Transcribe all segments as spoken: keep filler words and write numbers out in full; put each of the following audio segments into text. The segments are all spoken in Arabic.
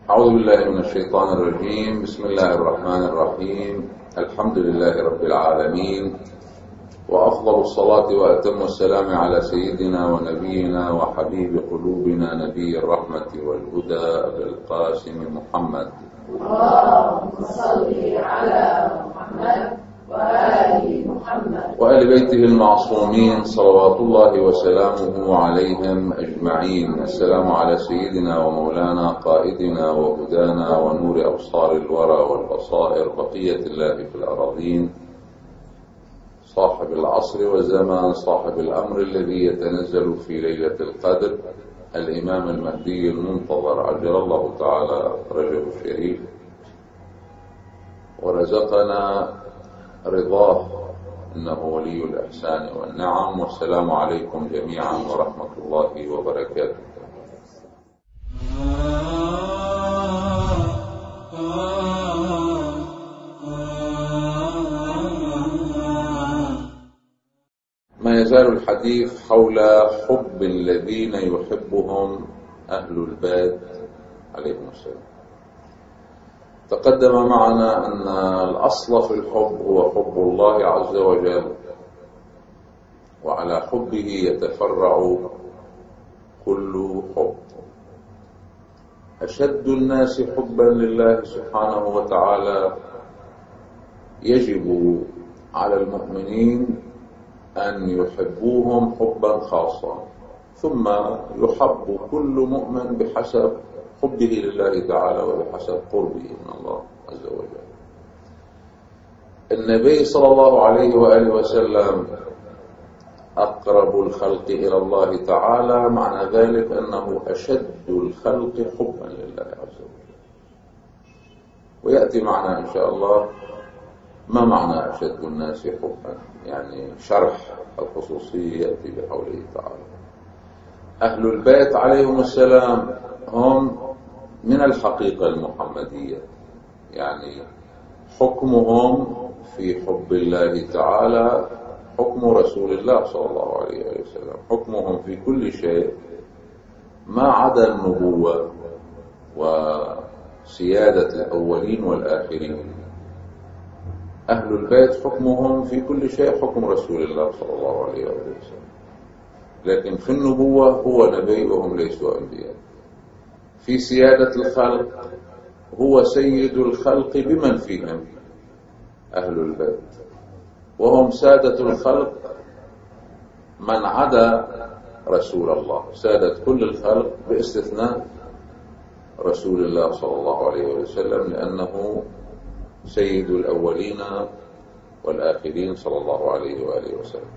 أعوذ بالله من الشيطان الرجيم. بسم الله الرحمن الرحيم. الحمد لله رب العالمين، وأفضل الصلاة وأتم السلام على سيدنا ونبينا وحبيب قلوبنا نبي الرحمة والهدى أبي القاسم محمد. اللهم صل على محمد وآل محمد وآل بيته المعصومين صلوات الله وسلامه عليهم أجمعين. السلام على سيدنا ومولانا قائدنا وهدانا ونور أبصار الورى والبصائر بقية الله في الأراضين، صاحب العصر والزمان، صاحب الأمر الذي يتنزل في ليلة القدر، الإمام المهدي المنتظر عجل الله تعالى فرجه الشريف ورزقنا رضاه إنه ولي الإحسان والنعم. والسلام عليكم جميعا ورحمة الله وبركاته. ما يزال الحديث حول حب الذين يحبهم أهل البيت عليهم السلام. تقدم معنا أن الأصل في الحب هو حب الله عز وجل، وعلى حبه يتفرع كل حب. أشد الناس حبا لله سبحانه وتعالى يجب على المؤمنين أن يحبوهم حبا خاصا، ثم يحب كل مؤمن بحسب حبه لله تعالى وبحسب قربه من الله عز وجل. النبي صلى الله عليه وآله وسلم أقرب الخلق إلى الله تعالى، معنى ذلك أنه أشد الخلق حبا لله عز وجل. ويأتي معنا إن شاء الله ما معنى أشد الناس حبا، يعني شرح الخصوصية يأتي بحوله تعالى. أهل البيت عليهم السلام هم من الحقيقة المحمدية، يعني حكمهم في حب الله تعالى حكم رسول الله صلى الله عليه وسلم، حكمهم في كل شيء ما عدا النبوة وسيادة الأولين والآخرين. أهل البيت حكمهم في كل شيء حكم رسول الله صلى الله عليه وسلم، لكن في النبوة هو نبي وهم ليسوا أنبياء. في سيادة الخلق هو سيد الخلق بمن فيهم أهل البيت، وهم سادة الخلق من عدا رسول الله، سادة كل الخلق باستثناء رسول الله صلى الله عليه وسلم، لأنه سيد الأولين والآخرين صلى الله عليه وآله وسلم.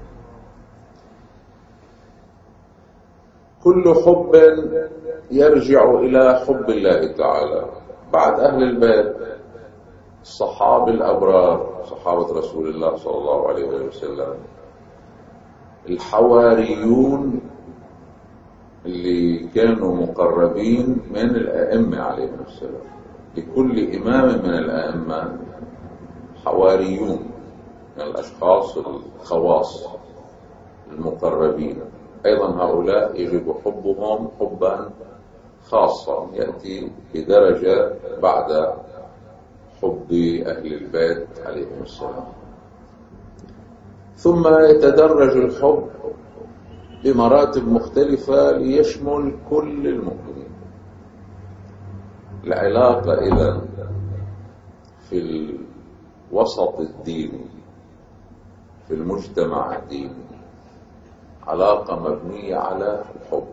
كل حب يرجع إلى حب الله تعالى. بعد أهل البيت الصحابة الأبرار، صحابة رسول الله صلى الله عليه وسلم، الحواريون اللي كانوا مقربين من الأئمة عليهم السلام. لكل إمام من الأئمة حواريون من الأشخاص الخواص المقربين، أيضا هؤلاء يجب حبهم حبا خاصا يأتي بدرجة بعد حب أهل البيت عليهم السلام. ثم يتدرج الحب بمراتب مختلفة ليشمل كل المؤمنين. العلاقة إذن في الوسط الديني، في المجتمع الديني، علاقة مبنية على الحب.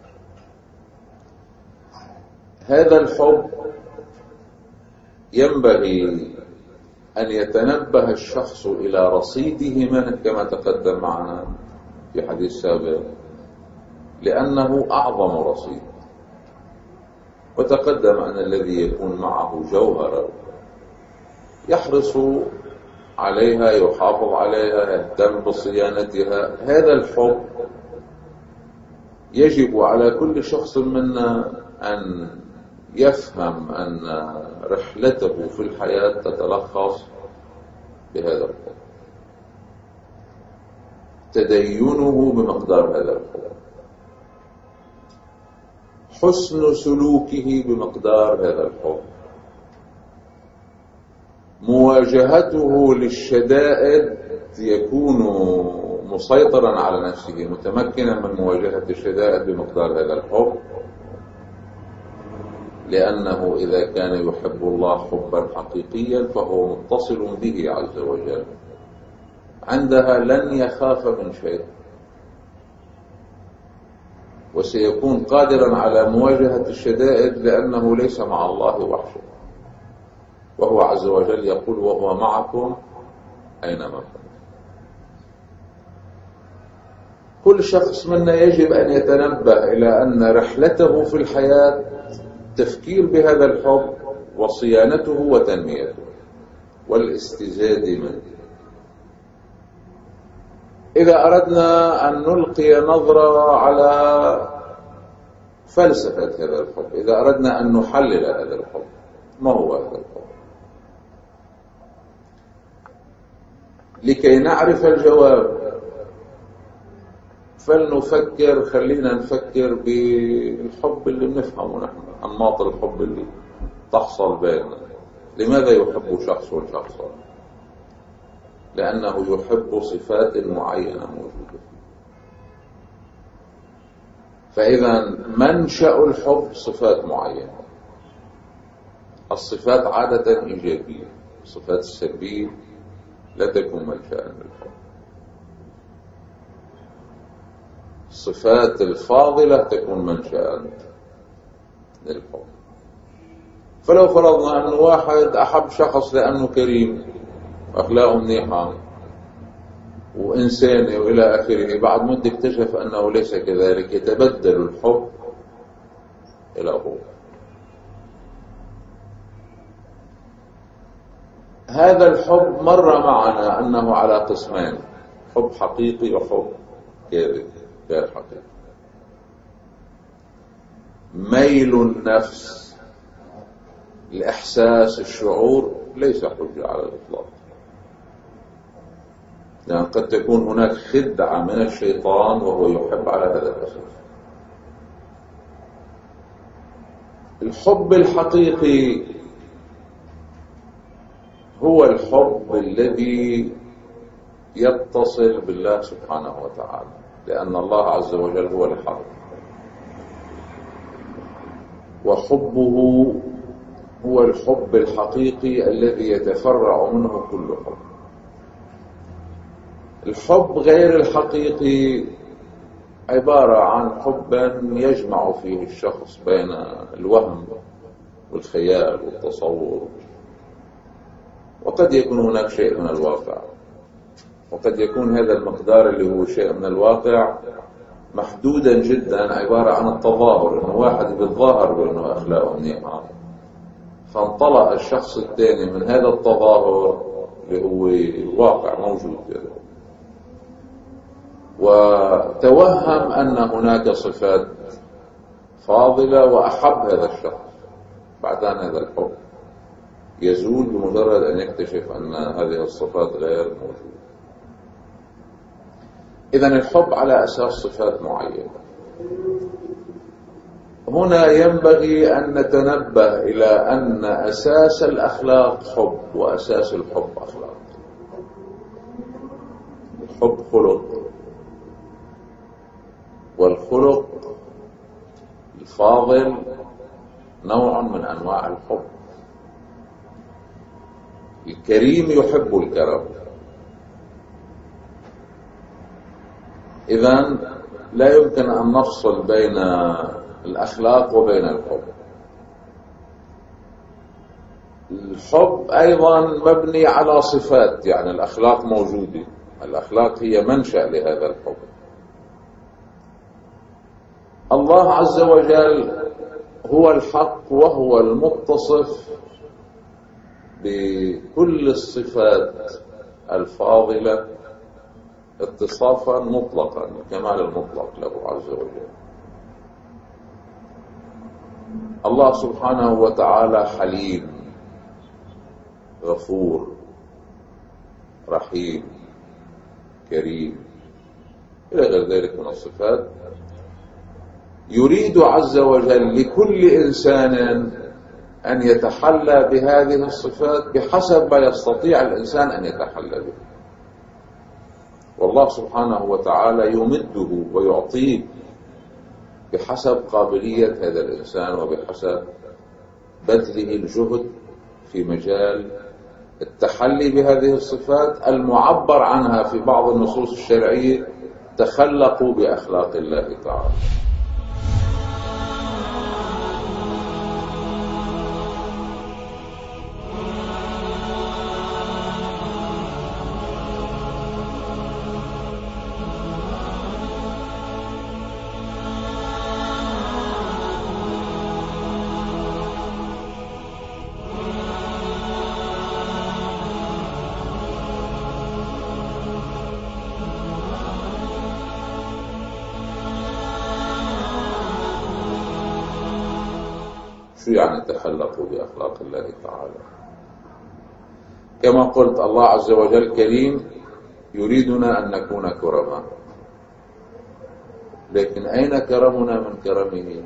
هذا الحب ينبغي أن يتنبه الشخص إلى رصيده منه كما تقدم معنا في حديث سابق، لأنه أعظم رصيد. وتقدم أن الذي يكون معه جوهرة يحرص عليها، يحافظ عليها، يهتم بصيانتها. هذا الحب يجب على كل شخص منا أن يفهم أن رحلته في الحياة تتلخص بهذا الحب، تدينه بمقدار هذا الحب. حسن سلوكه بمقدار هذا الحب، مواجهته للشدائد يكون مسيطرا على نفسه، متمكنا من مواجهة الشدائد بمقدار هذا الحب، لأنه إذا كان يحب الله حبا حقيقيا فهو متصل به عز وجل، عندها لن يخاف من شيء، وسيكون قادرا على مواجهة الشدائد لأنه ليس مع الله وحده، وهو عز وجل يقول وهو معكم أينما كنتم. كل شخص منا يجب أن يتنبه إلى أن رحلته في الحياة التفكير بهذا الحب وصيانته وتنميته والاستزاد منه. إذا أردنا أن نلقي نظرة على فلسفة هذا الحب، إذا أردنا أن نحلل هذا الحب، ما هو هذا الحب؟ لكي نعرف الجواب فلنفكر، خلينا نفكر بالحب اللي بنفهمه نحن، أنماط الحب اللي تحصل بيننا. لماذا يحب شخص شخصا؟ لأنه يحب صفات معينة موجودة فيه. فإذا منشأ الحب صفات معينة، الصفات عادة إيجابية، الصفات السلبية لا تكون منشأ للحب. الصفات الفاضلة تكون منشأ للحب. فلو فرضنا أن واحد أحب شخص لأنه كريم أخلاقه منيحة وإنساني وإلى آخره، بعد مدة اكتشف أنه ليس كذلك، يتبدل الحب إلى هو. هذا الحب مر معنا أنه على قسمين، حب حقيقي وحب كاذب غير حقيقي. ميل النفس، الإحساس، الشعور ليس حجة على الإطلاق، لأن يعني قد تكون هناك خدعة من الشيطان وهو يحب على هذا الأساس. الحب الحقيقي هو الحب الذي يتصل بالله سبحانه وتعالى، لأن الله عز وجل هو الحق، وحبه هو الحب الحقيقي الذي يتفرع منه كل حب. الحب غير الحقيقي عبارة عن حب يجمع فيه الشخص بين الوهم والخيال والتصور، وقد يكون هناك شيء من الواقع، وقد يكون هذا المقدار اللي هو شيء من الواقع محدودا جدا، عبارة عن التظاهر، انه واحد بيتظاهر بانه اخلاقه منيحة، فانطلق الشخص الثاني من هذا التظاهر اللي هو واقع موجود يعني، وتوهم أن هناك صفات فاضلة وأحب هذا الشخص. بعدين هذا الحب يزول بمجرد أن يكتشف أن هذه الصفات غير موجودة. إذن الحب على أساس صفات معينة. هنا ينبغي أن نتنبه إلى أن أساس الأخلاق حب، وأساس الحب أخلاق. الحب خلق، والخلق الفاضل نوع من أنواع الحب. الكريم يحب الكرم. إذن لا يمكن أن نفصل بين الأخلاق وبين الحب. الحب أيضا مبني على صفات، يعني الأخلاق موجودة، الأخلاق هي منشأ لهذا الحب. الله عز وجل هو الحق، وهو المتصف بكل الصفات الفاضلة اتصافا مطلقا، الكمال المطلق له عز وجل. الله سبحانه وتعالى حليم، غفور، رحيم، كريم، إلى غير ذلك من الصفات. يريد عز وجل لكل إنسان أن يتحلى بهذه الصفات بحسب ما يستطيع الإنسان أن يتحلى به. والله سبحانه وتعالى يمده ويعطيه بحسب قابلية هذا الإنسان وبحسب بذله الجهد في مجال التحلي بهذه الصفات المعبر عنها في بعض النصوص الشرعية: تخلقوا بأخلاق الله تعالى. شو يعني تخلقوا بأخلاق الله تعالى؟ كما قلت الله عز وجل كريم، يريدنا أن نكون كرما، لكن أين كرمنا من كرمه؟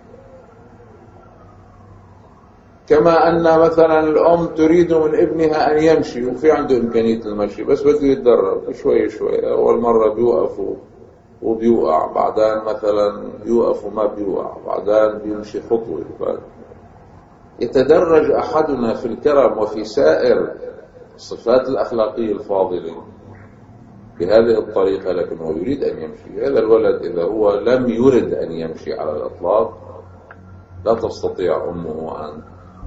كما أن مثلا الأم تريد من ابنها أن يمشي وفي عنده إمكانية المشي بس بده يتدرب شوي شوي، أول مرة بيوقف وبيوقع، بعدين مثلا بيوقف وما بيوقع، بعدين بيمشي خطوة، يتدرج أحدنا في الكرم وفي سائر الصفات الأخلاقية الفاضلة بهذه الطريقة، لكن هو يريد أن يمشي. هذا الولد إذا هو لم يرد أن يمشي على الإطلاق لا تستطيع أمه أن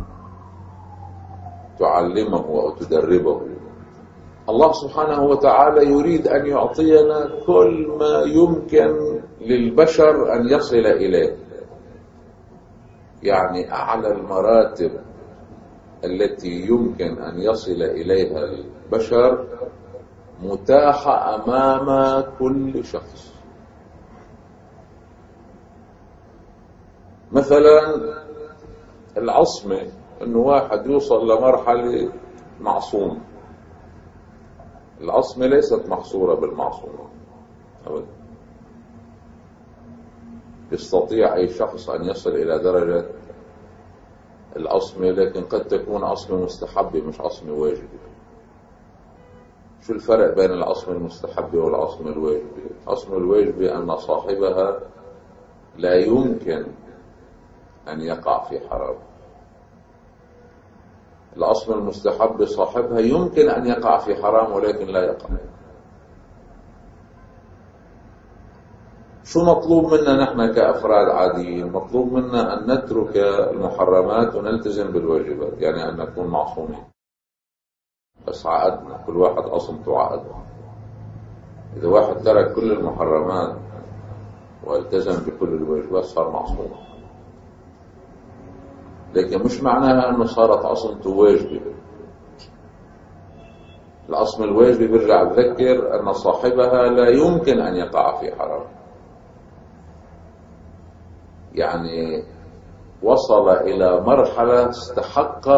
تعلمه أو تدربه. الله سبحانه وتعالى يريد أن يعطينا كل ما يمكن للبشر أن يصل إليه، يعني أعلى المراتب التي يمكن أن يصل إليها البشر متاحة أمام كل شخص. مثلا العصمة، أنه واحد يوصل لمرحلة معصوم. العصمة ليست محصورة بالمعصوم أبدا، يستطيع أي شخص أن يصل إلى درجة العصمة، لكن قد تكون عصمة مستحبة مش عصمة واجبة. شو الفرق بين العصمة المستحبة والعصمة الواجبة؟ العصمة الواجبة أن صاحبها لا يمكن أن يقع في حرام. العصمة المستحبة صاحبها يمكن أن يقع في حرام ولكن لا يقع. شو مطلوب منا نحن كأفراد عاديين؟ مطلوب منا أن نترك المحرمات ونلتزم بالواجبات، يعني أن نكون معصومين. بس عقدنا، كل واحد عصمته عقد. إذا واحد ترك كل المحرمات والتزم بكل الواجبات صار معصوم، لكن مش معناها أنه صارت عصمته واجبة. العصمة الواجبة برجع بذكر أن صاحبها لا يمكن أن يقع في حرام، يعني وصل إلى مرحلة استحق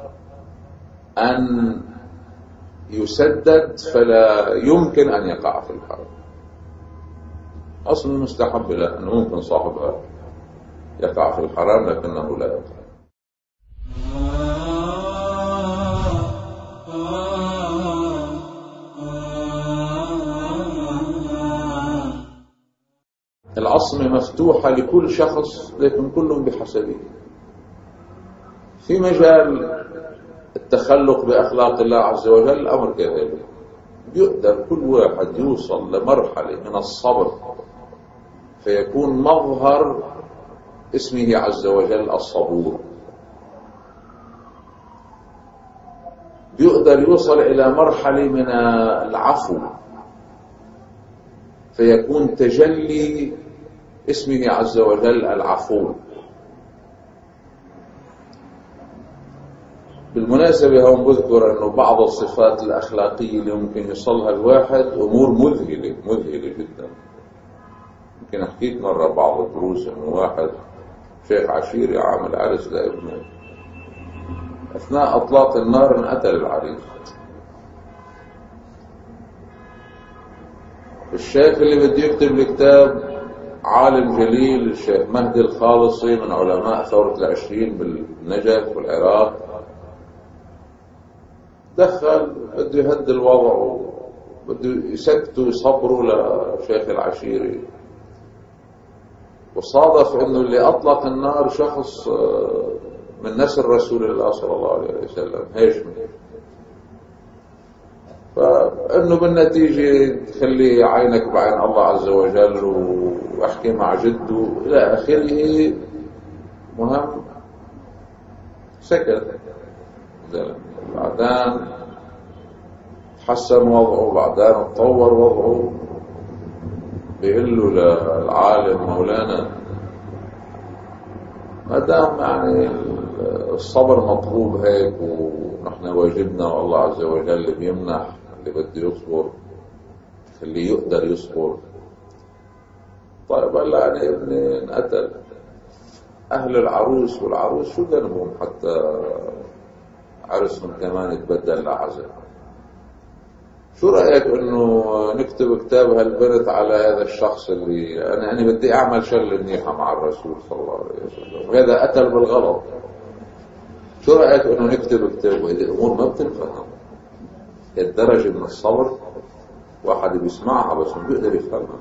أن يسدد فلا يمكن أن يقع في الحرام. أصل المستحب لا، أنه ممكن صاحبها يقع في الحرام لكنه لا يقع. العصمة مفتوحة لكل شخص لكن كلهم بحسبه. في مجال التخلق بأخلاق الله عز وجل الأمر كذلك، يقدر كل واحد يوصل لمرحلة من الصبر فيكون مظهر اسمه عز وجل الصبور. يقدر يوصل إلى مرحلة من العفو فيكون تجلي اسمه عز وجل العفو. بالمناسبة هون بذكر أنه بعض الصفات الأخلاقية اللي ممكن يصلها الواحد أمور مذهلة مذهلة جدا. يمكن حكيت مرة بعض الدروس أنه واحد شيخ عشيري عامل عرس لابنه، أثناء أطلاق النار انقتل العريس. الشيخ اللي بده يكتب الكتاب عالم جليل الشيخ مهدي الخالصي من علماء ثورة العشرين بالنجف والعراق، دخل بده يهدي الوضع، بده يسكتوا يصبروا لشيخ العشيري، وصادف انه اللي اطلق النار شخص من نسل رسول الله صلى الله عليه وسلم، هاشمي. فانه بالنتيجه تخلي عينك بعين الله عز وجل واحكي مع جده الى اخره. مهم سكت، بعدين تحسن وضعه، بعدين تطور وضعه. بيقول له للعالم مولانا ما دام يعني الصبر مطلوب هيك ونحن واجبنا والله عز وجل بيمنح اللي بده يصبر اللي يقدر يصبر. طيب هلا يعني ابني انقتل، اهل العروس والعروس شو ذنبهم حتى عرسهم كمان يتبدل لعزل؟ شو رأيك انه نكتب كتاب هالبنت على هذا الشخص اللي انا يعني بدي اعمل شغله منيحه مع الرسول صلى الله عليه وسلم وهذا قتل بالغلط؟ شو رأيك انه نكتب كتاب؟ وهذه الامور ما بتنفهم الدرجه من الصبر، واحد بيسمعها بس ما بيقدر يفهمها.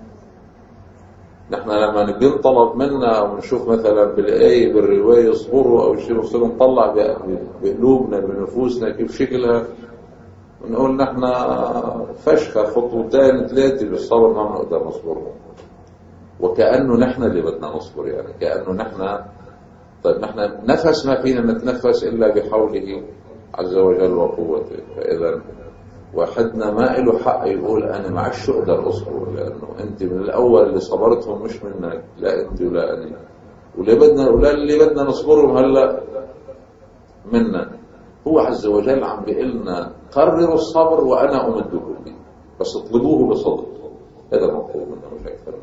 نحن لما بينطلب منا ونشوف مثلا بالايه بالروايه اصبروا او شيء بصير نطلع بقلوبنا بنفوسنا كيف شكلها، ونقول نحن فشخة خطوتين ثلاثة بالصبر ما بنقدر نصبرهم، وكأنه نحن اللي بدنا نصبر. يعني كأنه نحن طيب نحن نفس ما فينا نتنفس إلا بحوله عز وجل وقوته. فإذا واحدنا ما له حق يقول أنا ما عادش أقدر أصبر، لأنه أنت من الأول اللي صبرتهم مش منك، لا أنت ولا أنا، واللي بدنا ولا اللي بدنا نصبرهم هلا منا. هو عز وجل عم بيقلنا قرروا الصبر وأنا أمدكم به، بس اطلبوه بصدق. هذا مطلوب منه مش أكثر.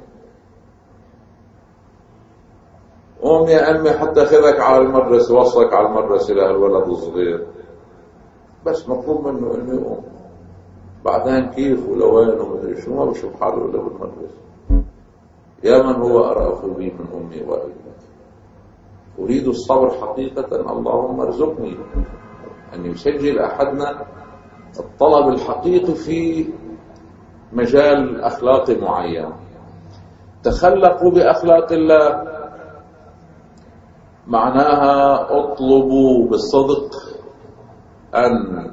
قوم يا أمي حتى خذك على المدرسة، وصلك على المدرسة لهالولد الصغير، بس مطلوب منه إنه يقوم. بعدين كيف ولوين ومدري شو ما بشوف حاله إلا بالمدرسة. يا من هو أرأف بي من أمي وأبي، أريد الصبر حقيقة، اللهم ارزقني أن يسجل أحدنا الطلب الحقيقي في مجال أخلاقي معين. تخلقوا بأخلاق الله معناها اطلبوا بالصدق أن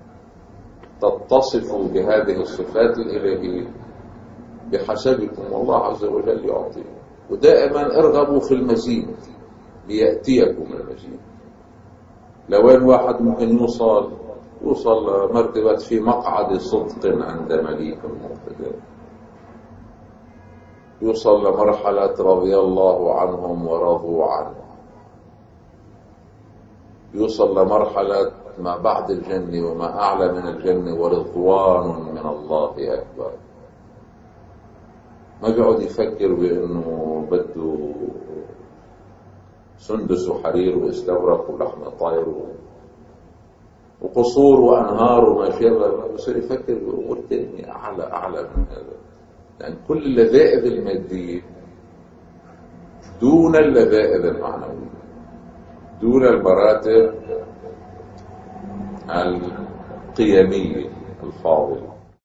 تتصفوا بهذه الصفات الإلهية بحسبكم، والله عز وجل يعطي. ودائما ارغبوا في المزيد ليأتيكم المزيد. لوين واحد ممكن يوصل يوصل مرتبة في مقعد صدق عند مليك مقتدر، يوصل لمرحلة رضي الله عنهم ورضوا عنه، يوصل لمرحلة ما بعد الجنة وما أعلى من الجنة ورضوان من الله أكبر. ما بيقعد يفكر بأنه بده سندس وحرير واستبرق ولحم طير وقصور وأنهار وما شابه، بصير يفكر بأمور تانية أعلى أعلى من هذا. لأن كل اللذائذ المادية دون اللذائذ المعنوية، دون المراتب القيمية الفاضلة.